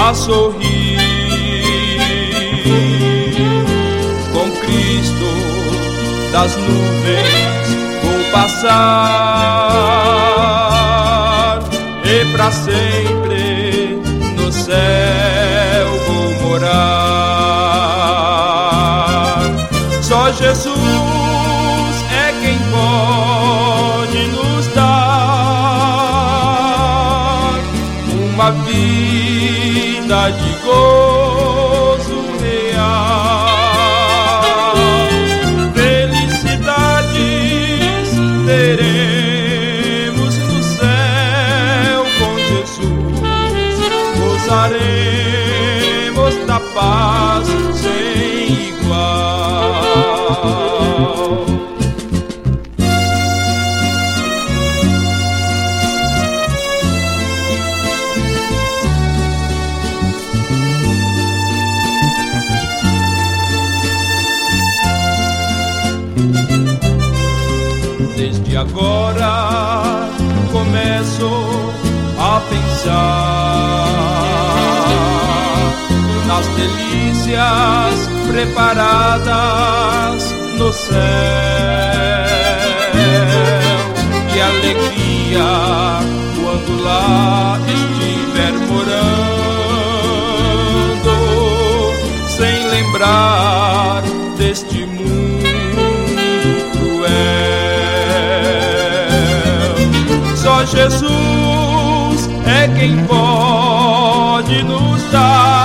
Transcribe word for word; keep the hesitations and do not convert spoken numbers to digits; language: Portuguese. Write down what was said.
a sorrir. Com Cristo das nuvens vou passar, e pra sempre no céu vou morar. Só Jesus é quem pode nos dar uma vida de gozo real. Felicidades teremos no céu com Jesus, gozaremos da paz sem igual. Desde agora começo a pensar nas delícias preparadas no céu. Que alegria quando lá estiver morando, sem lembrar deste mundo cruel. Só Jesus é quem pode nos dar